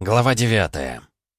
Глава 9.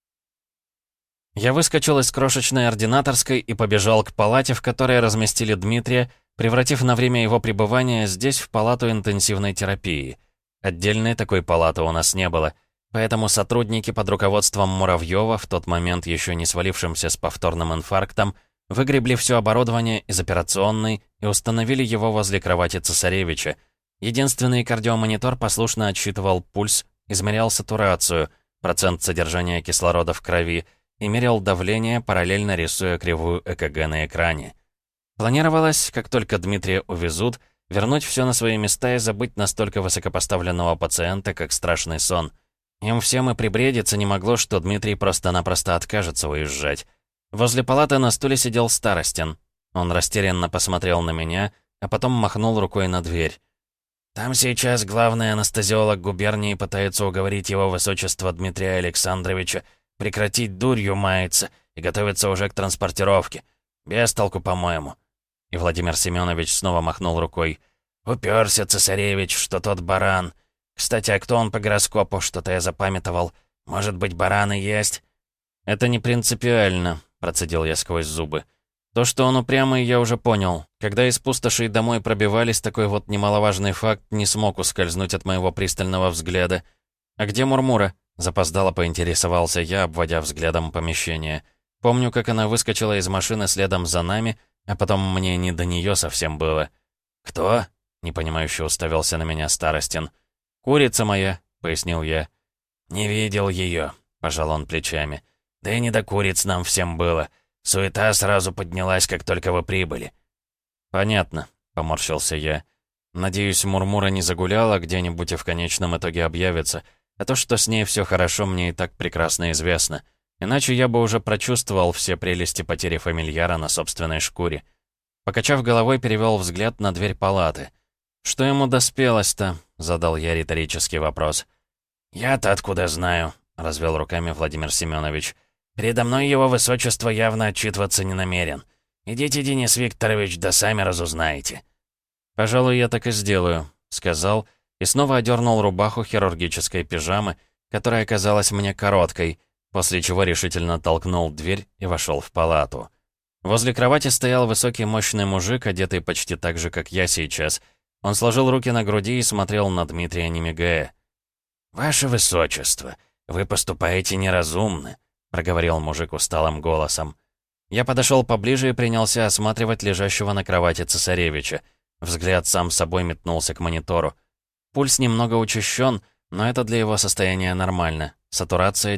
Я выскочил из крошечной ординаторской и побежал к палате, в которой разместили Дмитрия, превратив на время его пребывания здесь в палату интенсивной терапии. Отдельной такой палаты у нас не было, поэтому сотрудники под руководством Муравьева, в тот момент еще не свалившимся с повторным инфарктом, выгребли все оборудование из операционной и установили его возле кровати цесаревича. Единственный кардиомонитор послушно отсчитывал пульс, измерял сатурацию, процент содержания кислорода в крови и мерял давление, параллельно рисуя кривую ЭКГ на экране. Планировалось, как только Дмитрия увезут, вернуть все на свои места и забыть настолько высокопоставленного пациента, как страшный сон. Им всем и прибредиться не могло, что Дмитрий просто-напросто откажется уезжать. Возле палаты на стуле сидел Старостин. Он растерянно посмотрел на меня, а потом махнул рукой на дверь. «Там сейчас главный анестезиолог губернии пытается уговорить его высочество Дмитрия Александровича прекратить дурью маяться и готовиться уже к транспортировке. Без толку, по-моему». И Владимир Семенович снова махнул рукой. «Уперся цесаревич, что тот баран. Кстати, а кто он по гороскопу? Что-то я запамятовал. Может быть, бараны есть?» «Это не принципиально», — процедил я сквозь зубы. То, что он упрямый, я уже понял. Когда из пустоши домой пробивались, такой вот немаловажный факт не смог ускользнуть от моего пристального взгляда. «А где Мурмура?» — запоздало поинтересовался я, обводя взглядом помещение. Помню, как она выскочила из машины следом за нами, а потом мне не до нее совсем было. «Кто?» — непонимающе уставился на меня Старостин. «Курица моя», — пояснил я. «Не видел ее», — пожал он плечами. «Да и не до куриц нам всем было. Суета сразу поднялась, как только вы прибыли». «Понятно», — поморщился я. «Надеюсь, Мурмура не загуляла где-нибудь и в конечном итоге объявится. А то, что с ней все хорошо, мне и так прекрасно известно. Иначе я бы уже прочувствовал все прелести потери фамильяра на собственной шкуре». Покачав головой, перевел взгляд на дверь палаты. «Что ему доспелось-то?» — задал я риторический вопрос. «Я-то откуда знаю?» — развел руками Владимир Семенович. «Передо мной его высочество явно отчитываться не намерен. Идите, Денис Викторович, да сами разузнаете». «Пожалуй, я так и сделаю», — сказал, и снова одернул рубаху хирургической пижамы, которая казалась мне короткой, после чего решительно толкнул дверь и вошел в палату. Возле кровати стоял высокий мощный мужик, одетый почти так же, как я сейчас. Он сложил руки на груди и смотрел на Дмитрия, не мигая. «Ваше высочество, вы поступаете неразумно», — проговорил мужик усталым голосом. Я подошел поближе и принялся осматривать лежащего на кровати цесаревича. Взгляд сам собой метнулся к монитору. Пульс немного учащен, но это для его состояния нормально. Сатурация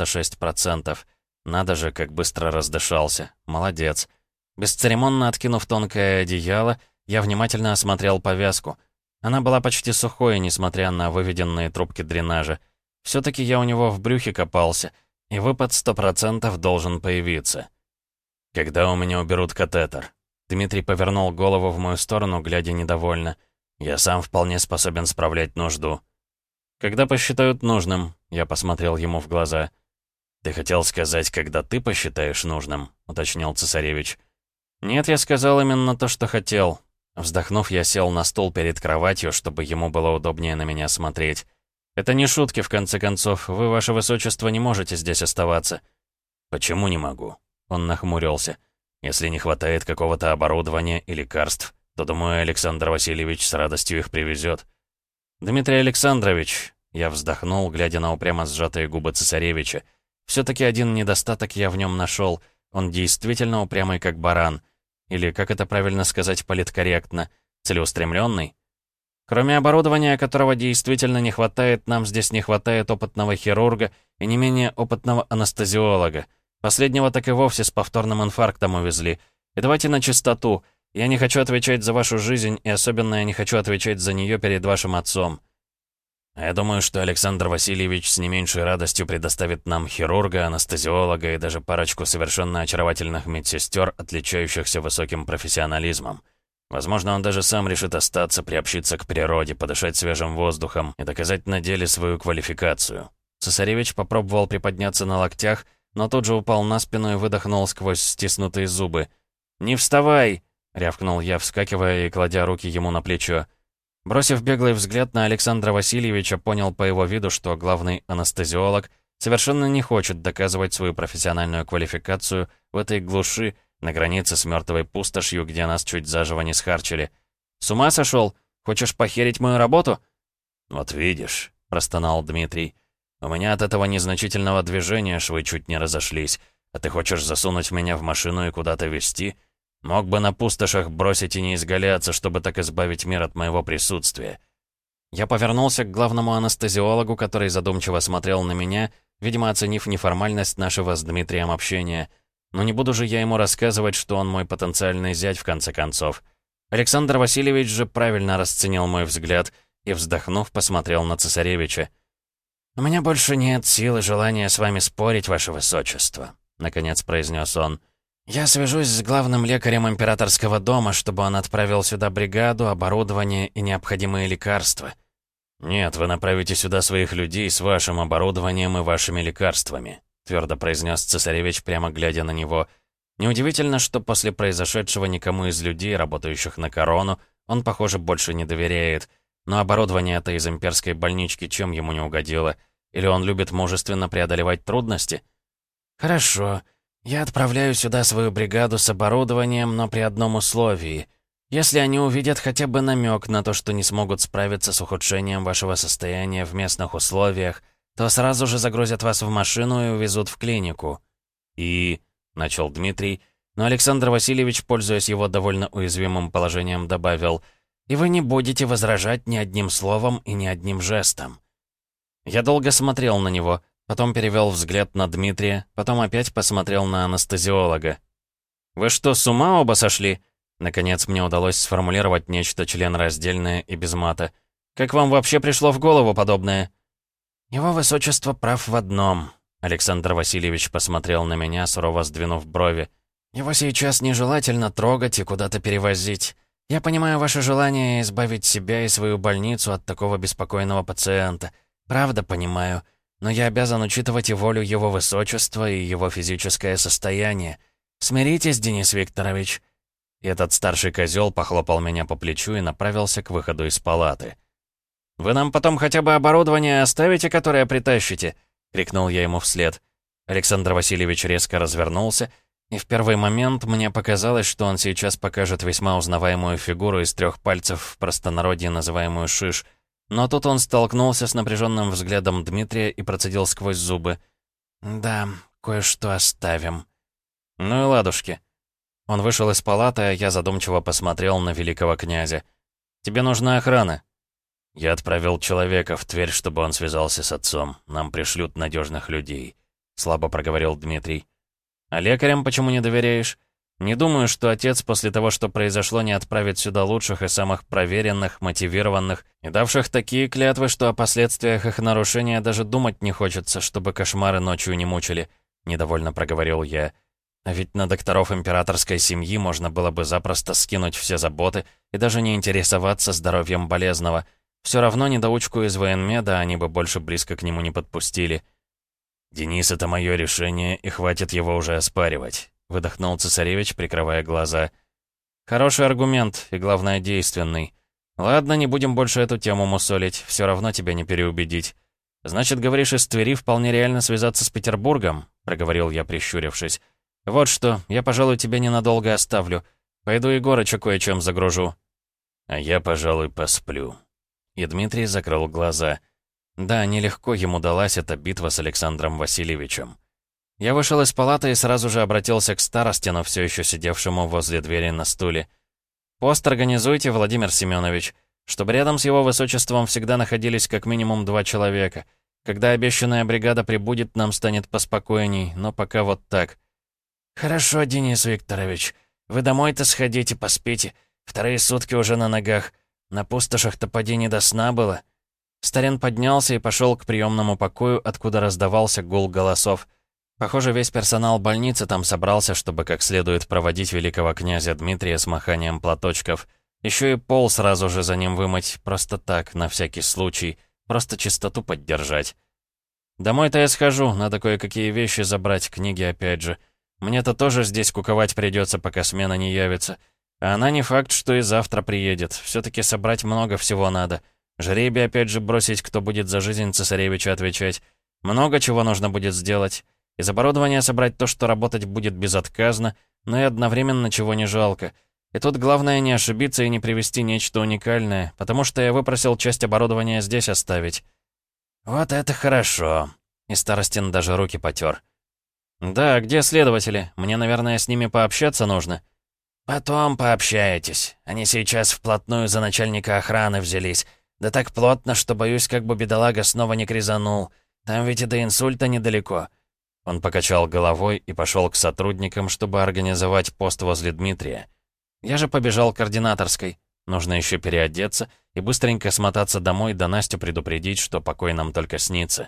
96%. Надо же, как быстро раздышался. Молодец. Бесцеремонно откинув тонкое одеяло, я внимательно осмотрел повязку. Она была почти сухой, несмотря на выведенные трубки дренажа. Все-таки я у него в брюхе копался, и выпад 100% должен появиться. «Когда у меня уберут катетер?» Дмитрий повернул голову в мою сторону, глядя недовольно. «Я сам вполне способен справлять нужду». «Когда посчитают нужным?» Я посмотрел ему в глаза. «Ты хотел сказать, когда ты посчитаешь нужным?» — уточнил цесаревич. «Нет, я сказал именно то, что хотел». Вздохнув, я сел на стул перед кроватью, чтобы ему было удобнее на меня смотреть. «Это не шутки, в конце концов. Вы, ваше высочество, не можете здесь оставаться». «Почему не могу?» Он нахмурился. «Если не хватает какого-то оборудования и лекарств, то, думаю, Александр Васильевич с радостью их привезет». «Дмитрий Александрович», — я вздохнул, глядя на упрямо сжатые губы цесаревича, «все-таки один недостаток я в нем нашел. Он действительно упрямый, как баран. Или, как это правильно сказать политкорректно, целеустремленный. Кроме оборудования, которого действительно не хватает, нам здесь не хватает опытного хирурга и не менее опытного анестезиолога. Последнего так и вовсе с повторным инфарктом увезли. И давайте на чистоту. Я не хочу отвечать за вашу жизнь, и особенно я не хочу отвечать за нее перед вашим отцом». «Я думаю, что Александр Васильевич с не меньшей радостью предоставит нам хирурга, анестезиолога и даже парочку совершенно очаровательных медсестер, отличающихся высоким профессионализмом. Возможно, он даже сам решит остаться, приобщиться к природе, подышать свежим воздухом и доказать на деле свою квалификацию». Цесаревич попробовал приподняться на локтях, но тут же упал на спину и выдохнул сквозь стиснутые зубы. «Не вставай!» — рявкнул я, вскакивая и кладя руки ему на плечо. Бросив беглый взгляд на Александра Васильевича, понял по его виду, что главный анестезиолог совершенно не хочет доказывать свою профессиональную квалификацию в этой глуши, на границе с мертвой пустошью, где нас чуть заживо не схарчили. С ума сошел? Хочешь похерить мою работу?» «Вот видишь», — простонал Дмитрий, — «у меня от этого незначительного движения швы чуть не разошлись, а ты хочешь засунуть меня в машину и куда-то везти? Мог бы на пустошах бросить и не изгаляться, чтобы так избавить мир от моего присутствия». Я повернулся к главному анестезиологу, который задумчиво смотрел на меня, видимо, оценив неформальность нашего с Дмитрием общения. Но не буду же я ему рассказывать, что он мой потенциальный зять, в конце концов. Александр Васильевич же правильно расценил мой взгляд и, вздохнув, посмотрел на цесаревича. «У меня больше нет сил и желания с вами спорить, ваше высочество», — наконец произнес он. «Я свяжусь с главным лекарем императорского дома, чтобы он отправил сюда бригаду, оборудование и необходимые лекарства». «Нет, вы направите сюда своих людей с вашим оборудованием и вашими лекарствами», — твердо произнес цесаревич, прямо глядя на него. Неудивительно, что после произошедшего никому из людей, работающих на корону, он, похоже, больше не доверяет. Но оборудование-то из имперской больнички чем ему не угодило? Или он любит мужественно преодолевать трудности? «Хорошо. Я отправляю сюда свою бригаду с оборудованием, но при одном условии. Если они увидят хотя бы намек на то, что не смогут справиться с ухудшением вашего состояния в местных условиях, то сразу же загрузят вас в машину и увезут в клинику». «И...» — начал Дмитрий, но Александр Васильевич, пользуясь его довольно уязвимым положением, добавил: «И вы не будете возражать ни одним словом и ни одним жестом». Я долго смотрел на него, потом перевел взгляд на Дмитрия, потом опять посмотрел на анестезиолога. «Вы что, с ума оба сошли?» Наконец мне удалось сформулировать нечто членораздельное и без мата. «Как вам вообще пришло в голову подобное?» «Его высочество прав в одном», — Александр Васильевич посмотрел на меня, сурово сдвинув брови. «Его сейчас нежелательно трогать и куда-то перевозить. Я понимаю ваше желание избавить себя и свою больницу от такого беспокойного пациента. Правда понимаю. Но я обязан учитывать и волю его высочества, и его физическое состояние. Смиритесь, Денис Викторович». И этот старший козел похлопал меня по плечу и направился к выходу из палаты. «Вы нам потом хотя бы оборудование оставите, которое притащите?» — крикнул я ему вслед. Александр Васильевич резко развернулся, и в первый момент мне показалось, что он сейчас покажет весьма узнаваемую фигуру из 3 пальцев, в простонародье называемую шиш. Но тут он столкнулся с напряженным взглядом Дмитрия и процедил сквозь зубы: «Да, кое-что оставим». «Ну и ладушки». Он вышел из палаты, а я задумчиво посмотрел на великого князя. «Тебе нужна охрана». «Я отправил человека в Тверь, чтобы он связался с отцом. Нам пришлют надежных людей», — слабо проговорил Дмитрий. «А лекарям почему не доверяешь? Не думаю, что отец после того, что произошло, не отправит сюда лучших и самых проверенных, мотивированных и давших такие клятвы, что о последствиях их нарушения даже думать не хочется, чтобы кошмары ночью не мучили», — недовольно проговорил я. «А ведь на докторов императорской семьи можно было бы запросто скинуть все заботы и даже не интересоваться здоровьем болезного. Все равно недоучку из военмеда они бы больше близко к нему не подпустили». «Денис, это мое решение, и хватит его уже оспаривать», — выдохнул цесаревич, прикрывая глаза. «Хороший аргумент, и, главное, действенный. Ладно, не будем больше эту тему мусолить, все равно тебя не переубедить. Значит, говоришь, из Твери вполне реально связаться с Петербургом?» — проговорил я, прищурившись. «Вот что, я, пожалуй, тебя ненадолго оставлю. Пойду Егорыча кое-чем загружу». «А я, пожалуй, посплю». И Дмитрий закрыл глаза. Да, нелегко ему далась эта битва с Александром Васильевичем. Я вышел из палаты и сразу же обратился к старосте, но все еще сидевшему возле двери на стуле. «Пост организуйте, Владимир Семенович, чтобы рядом с его высочеством всегда находились как минимум 2 человека. Когда обещанная бригада прибудет, нам станет поспокойней, но пока вот так». «Хорошо, Денис Викторович. Вы домой-то сходите, поспите. 2 сутки уже на ногах. На пустошах-то поди не до сна было». Старин поднялся и пошел к приемному покою, откуда раздавался гул голосов. Похоже, весь персонал больницы там собрался, чтобы как следует проводить великого князя Дмитрия с маханием платочков. Еще и пол сразу же за ним вымыть, просто так, на всякий случай, просто чистоту поддержать. Домой-то я схожу, надо кое-какие вещи забрать, книги опять же. Мне-то тоже здесь куковать придется, пока смена не явится. А она не факт, что и завтра приедет. Все-таки собрать много всего надо. Жребий опять же бросить, кто будет за жизнь цесаревича отвечать. Много чего нужно будет сделать. Из оборудования собрать то, что работать будет безотказно, но и одновременно чего не жалко. И тут главное не ошибиться и не привезти нечто уникальное, потому что я выпросил часть оборудования здесь оставить. «Вот это хорошо!» И Старостин даже руки потер. «Да, где следователи? Мне, наверное, с ними пообщаться нужно». «Потом пообщаетесь. Они сейчас вплотную за начальника охраны взялись. Да так плотно, что боюсь, как бы бедолага снова не кризанул. Там ведь и до инсульта недалеко». Он покачал головой и пошел к сотрудникам, чтобы организовать пост возле Дмитрия. Я же побежал к ординаторской. Нужно еще переодеться и быстренько смотаться домой, да Настю предупредить, что покой нам только снится.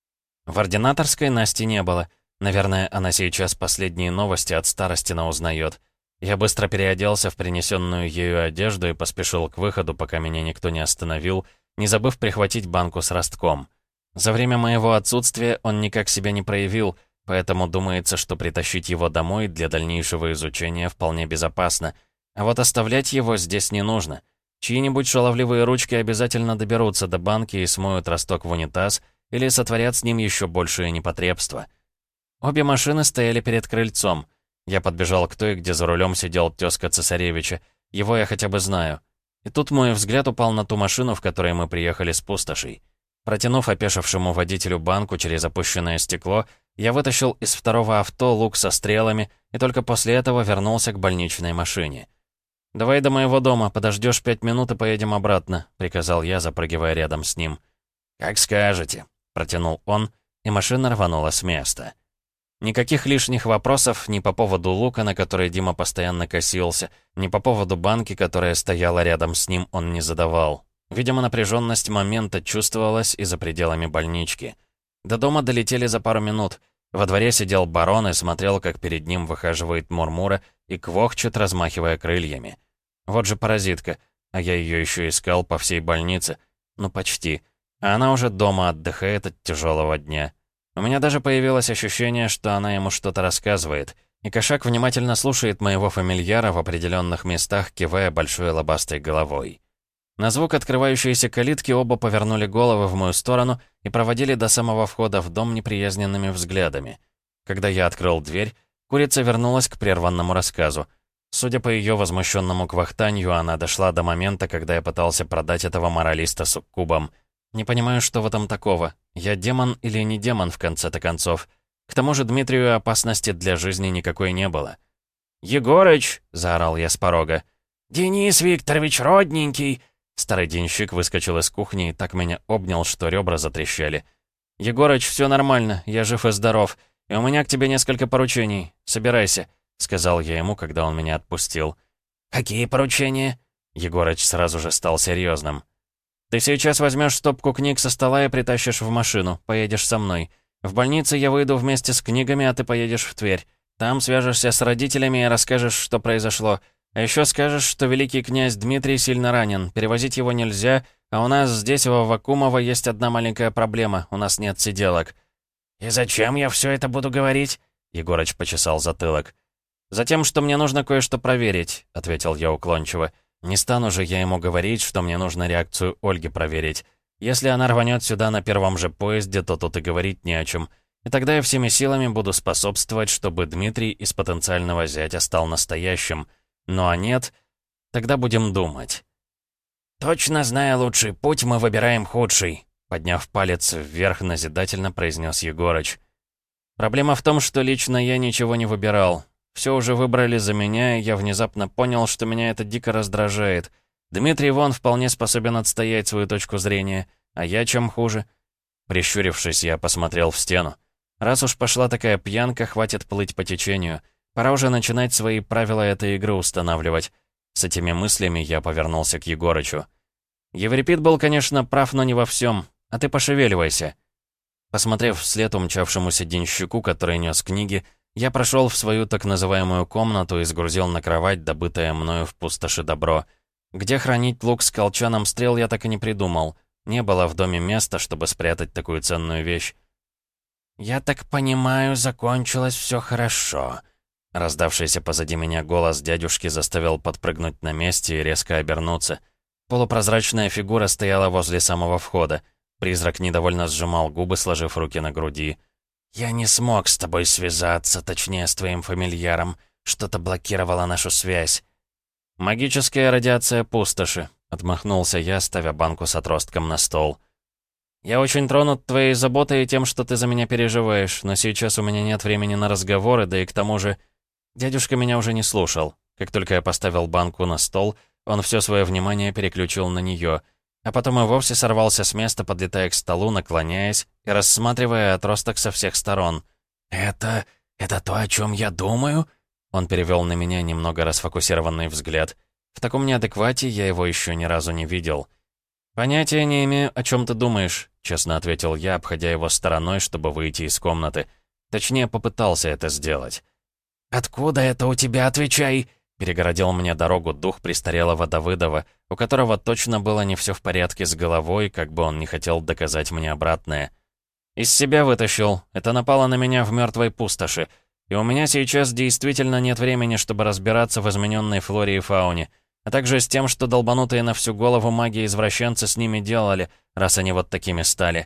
В ординаторской Насти не было. Наверное, она сейчас последние новости от Старостина узнает. Я быстро переоделся в принесенную ею одежду и поспешил к выходу, пока меня никто не остановил, не забыв прихватить банку с ростком. За время моего отсутствия он никак себя не проявил, поэтому думается, что притащить его домой для дальнейшего изучения вполне безопасно. А вот оставлять его здесь не нужно. Чьи-нибудь шаловливые ручки обязательно доберутся до банки и смоют росток в унитаз или сотворят с ним еще большее непотребство. Обе машины стояли перед крыльцом. Я подбежал к той, где за рулем сидел тезка цесаревича. Его я хотя бы знаю. И тут мой взгляд упал на ту машину, в которой мы приехали с пустошей. Протянув опешившему водителю банку через опущенное стекло, я вытащил из второго авто лук со стрелами и только после этого вернулся к больничной машине. «Давай до моего дома, подождешь 5 минут и поедем обратно», — приказал я, запрыгивая рядом с ним. «Как скажете», — протянул он, и машина рванула с места. Никаких лишних вопросов ни по поводу лука, на который Дима постоянно косился, ни по поводу банки, которая стояла рядом с ним, он не задавал. Видимо, напряженность момента чувствовалась и за пределами больнички. До дома долетели за пару минут. Во дворе сидел барон и смотрел, как перед ним выхаживает Мурмура и квохчет, размахивая крыльями. Вот же паразитка, а я ее еще искал по всей больнице. Ну, почти. А она уже дома отдыхает от тяжелого дня. У меня даже появилось ощущение, что она ему что-то рассказывает. И кошак внимательно слушает моего фамильяра в определенных местах, кивая большой лобастой головой. На звук открывающейся калитки оба повернули головы в мою сторону и проводили до самого входа в дом неприязненными взглядами. Когда я открыл дверь, курица вернулась к прерванному рассказу. Судя по ее возмущенному квахтанью, она дошла до момента, когда я пытался продать этого моралиста суккубам. Не понимаю, что в этом такого. Я демон или не демон, в конце-то концов. К тому же Дмитрию опасности для жизни никакой не было. «Егорыч!» — заорал я с порога. «Денис Викторович, родненький!» Старый денщик выскочил из кухни и так меня обнял, что ребра затрещали. «Егорыч, все нормально, я жив и здоров, и у меня к тебе несколько поручений. Собирайся», — сказал я ему, когда он меня отпустил. «Какие поручения?» Егорыч сразу же стал серьезным. «Ты сейчас возьмешь стопку книг со стола и притащишь в машину, поедешь со мной. В больнице я выйду вместе с книгами, а ты поедешь в Тверь. Там свяжешься с родителями и расскажешь, что произошло. А еще скажешь, что великий князь Дмитрий сильно ранен, перевозить его нельзя, а у нас здесь, во Вакумово, есть одна маленькая проблема, у нас нет сиделок». «И зачем я все это буду говорить?» Егорыч почесал затылок. «Затем, что мне нужно кое-что проверить», — ответил я уклончиво. «Не стану же я ему говорить, что мне нужно реакцию Ольги проверить. Если она рванет сюда на первом же поезде, то тут и говорить не о чем. И тогда я всеми силами буду способствовать, чтобы Дмитрий из потенциального зятя стал настоящим. Ну а нет, тогда будем думать». «Точно зная лучший путь, мы выбираем худший», — подняв палец вверх, назидательно произнес Егорыч. «Проблема в том, что лично я ничего не выбирал. Все уже выбрали за меня, и я внезапно понял, что меня это дико раздражает. Дмитрий вон вполне способен отстоять свою точку зрения, а я чем хуже?» Прищурившись, я посмотрел в стену. Раз уж пошла такая пьянка, хватит плыть по течению. Пора уже начинать свои правила этой игры устанавливать. С этими мыслями я повернулся к Егорычу. «Еврипид был, конечно, прав, но не во всем. А ты пошевеливайся». Посмотрев вслед умчавшемуся денщику, который нес книги, я прошел в свою так называемую комнату и сгрузил на кровать добытое мною в пустоши добро. Где хранить лук с колчаном стрел, я так и не придумал. Не было в доме места, чтобы спрятать такую ценную вещь. «Я так понимаю, закончилось все хорошо». Раздавшийся позади меня голос дядюшки заставил подпрыгнуть на месте и резко обернуться. Полупрозрачная фигура стояла возле самого входа. Призрак недовольно сжимал губы, сложив руки на груди. «Я не смог с тобой связаться, точнее, с твоим фамильяром. Что-то блокировало нашу связь». «Магическая радиация пустоши», — отмахнулся я, ставя банку с отростком на стол. «Я очень тронут твоей заботой и тем, что ты за меня переживаешь, но сейчас у меня нет времени на разговоры, да и к тому же...» Дядюшка меня уже не слушал. Как только я поставил банку на стол, он все свое внимание переключил на нее, а потом и вовсе сорвался с места, подлетая к столу, наклоняясь и рассматривая отросток со всех сторон. «Это то, о чем я думаю?» Он перевел на меня немного расфокусированный взгляд. В таком неадеквате я его еще ни разу не видел. «Понятия не имею, о чем ты думаешь», — честно ответил я, обходя его стороной, чтобы выйти из комнаты. Точнее, попытался это сделать. «Откуда это у тебя, отвечай?» — перегородил мне дорогу дух престарелого Давыдова, у которого точно было не все в порядке с головой, как бы он не хотел доказать мне обратное. «Из себя вытащил. Это напало на меня в мертвой пустоши. И у меня сейчас действительно нет времени, чтобы разбираться в измененной флоре и фауне, а также с тем, что долбанутые на всю голову маги-извращенцы с ними делали, раз они вот такими стали».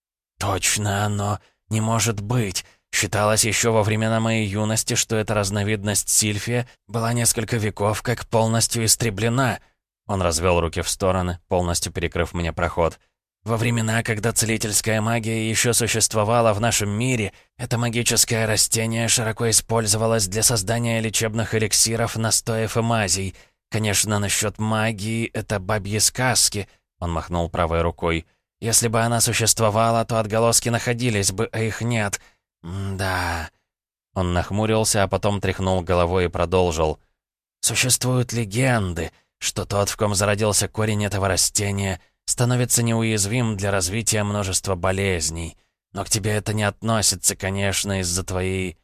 «Точно оно не может быть. Считалось еще во времена моей юности, что эта разновидность сильфия была несколько веков как полностью истреблена». Он развел руки в стороны, полностью перекрыв мне проход. «Во времена, когда целительская магия еще существовала в нашем мире, это магическое растение широко использовалось для создания лечебных эликсиров, настоев и мазей. Конечно, насчет магии — это бабьи сказки», — он махнул правой рукой. «Если бы она существовала, то отголоски находились бы, а их нет. Да». Он нахмурился, а потом тряхнул головой и продолжил. «Существуют легенды, что тот, в ком зародился корень этого растения, становится неуязвим для развития множества болезней. Но к тебе это не относится, конечно, из-за твоей...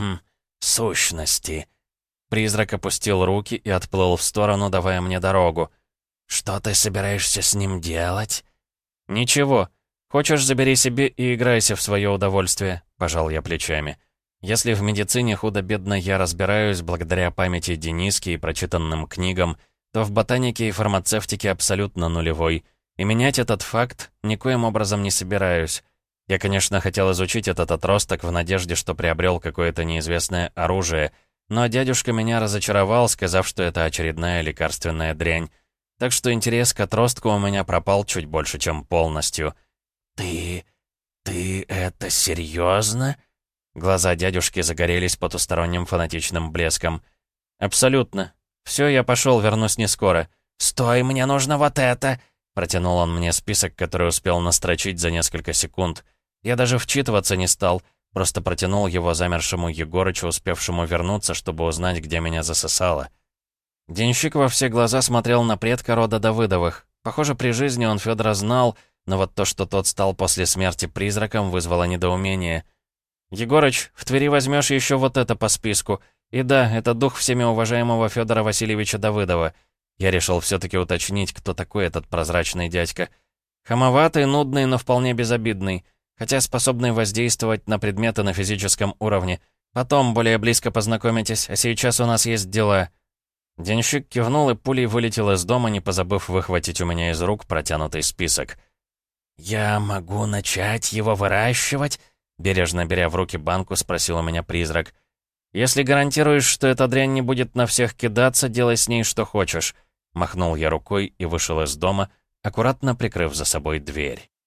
сущности». Призрак опустил руки и отплыл в сторону, давая мне дорогу. «Что ты собираешься с ним делать?» «Ничего. Хочешь, забери себе и играйся в свое удовольствие», — пожал я плечами. «Если в медицине худо-бедно я разбираюсь благодаря памяти Дениски и прочитанным книгам, то в ботанике и фармацевтике абсолютно нулевой. И менять этот факт никоим образом не собираюсь. Я, конечно, хотел изучить этот отросток в надежде, что приобрел какое-то неизвестное оружие, но дядюшка меня разочаровал, сказав, что это очередная лекарственная дрянь. Так что интерес к отростку у меня пропал чуть больше, чем полностью. «Ты это серьезно?» Глаза дядюшки загорелись потусторонним фанатичным блеском. «Абсолютно. Все, я пошел, вернусь не скоро». «Стой, мне нужно вот это!» Протянул он мне список, который успел настрочить за несколько секунд. Я даже вчитываться не стал, просто протянул его замершему Егорычу, успевшему вернуться, чтобы узнать, где меня засосало. Денщик во все глаза смотрел на предка рода Давыдовых. Похоже, при жизни он Федора знал, но вот то, что тот стал после смерти призраком, вызвало недоумение. «Егорыч, в Твери возьмешь еще вот это по списку. И да, это дух всеми уважаемого Федора Васильевича Давыдова». Я решил все-таки уточнить, кто такой этот прозрачный дядька. Хамоватый, нудный, но вполне безобидный, хотя способный воздействовать на предметы на физическом уровне. Потом более близко познакомитесь, а сейчас у нас есть дела». Денщик кивнул и пулей вылетел из дома, не позабыв выхватить у меня из рук протянутый список. «Я могу начать его выращивать?» Бережно беря в руки банку, спросил у меня призрак. «Если гарантируешь, что эта дрянь не будет на всех кидаться, делай с ней что хочешь». Махнул я рукой и вышел из дома, аккуратно прикрыв за собой дверь.